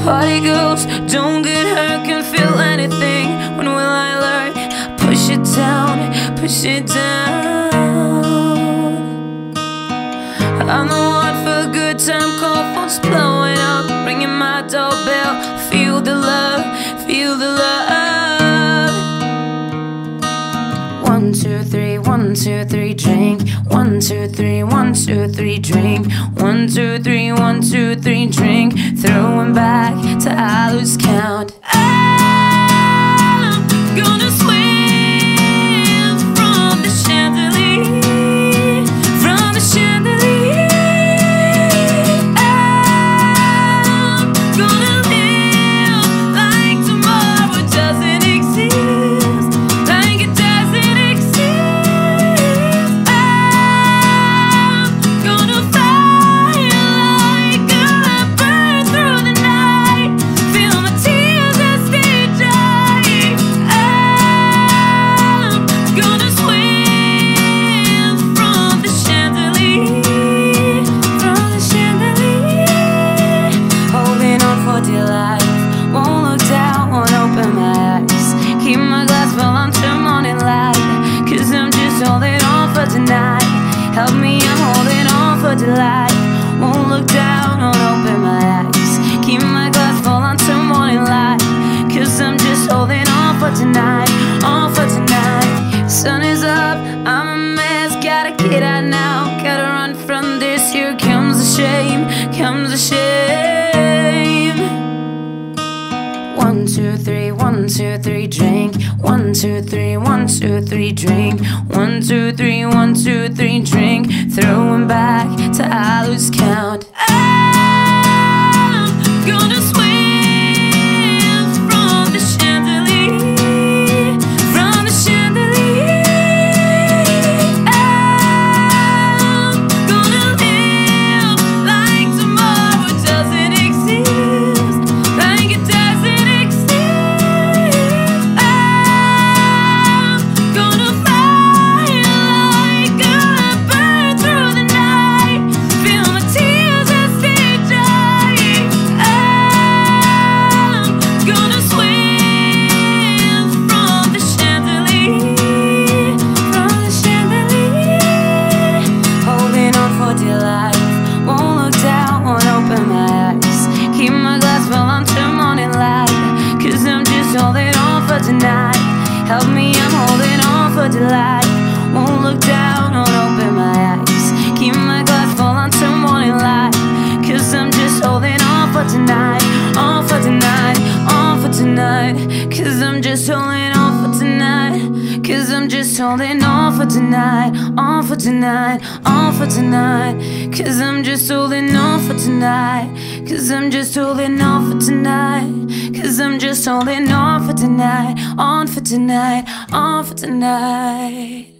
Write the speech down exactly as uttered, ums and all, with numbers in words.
Party girls don't get hurt, can feel anything. When will I learn? Push it down, push it down. I'm the one for a good time, call phones blowing up, ringing my doorbell. Feel the love, feel the love. One, two, three, one, two, three, drink. One, two, three, one, two, three, drink. One, two, three, one, two, three, drink. Throwing back till I lose count. I'm gonna swim from the chandelier, from the chandelier. I'm gonna live like tomorrow doesn't exist, like it doesn't exist. I'm gonna fly like a bird through the night, feel my tears as they dry. I'm gonna swim from the chandelier, from the chandelier. Holding on for dear life, won't look down, won't open my eyes. Keep my glass full until morning light, cause I'm just holding on for tonight. Help me, I'm holding on for delight. Won't look down, won't open my eyes. Keep my glass full until morning light, cause I'm just holding on for tonight, on for tonight. Sun is up, I'm a mess, gotta get out now. Gotta run from this, here comes the shame, comes the shame. One, two, three, one, two, three, drink. One, two, three, one, two, three, drink. One, two, three, one, two, three, drink. Throwing back till I lose count. I'm gonna swim from the chandelier, from the chandelier. I'm gonna live like tomorrow doesn't exist, like it doesn't exist. I'm gonna fly like a bird through the night, feel my tears as they dry. I'm gonna swim from the chandelier, from the chandelier. Holding on for dear life, won't look down, won't open my eyes. Keep my glass full until morning light, cause I'm just holding on for tonight. Help me, I'm holding on for delight. Won't look down, won't open my eyes. Keep my glass full until morning light, cause I'm just holding on for tonight, on for tonight, on for tonight. Cause I'm just holding on for tonight, cause I'm just holding on for tonight, on for tonight, on for tonight. Cause I'm just holding on for tonight, cause I'm just holding on for tonight. Cause I'm just holding on for tonight, on for tonight, on for tonight.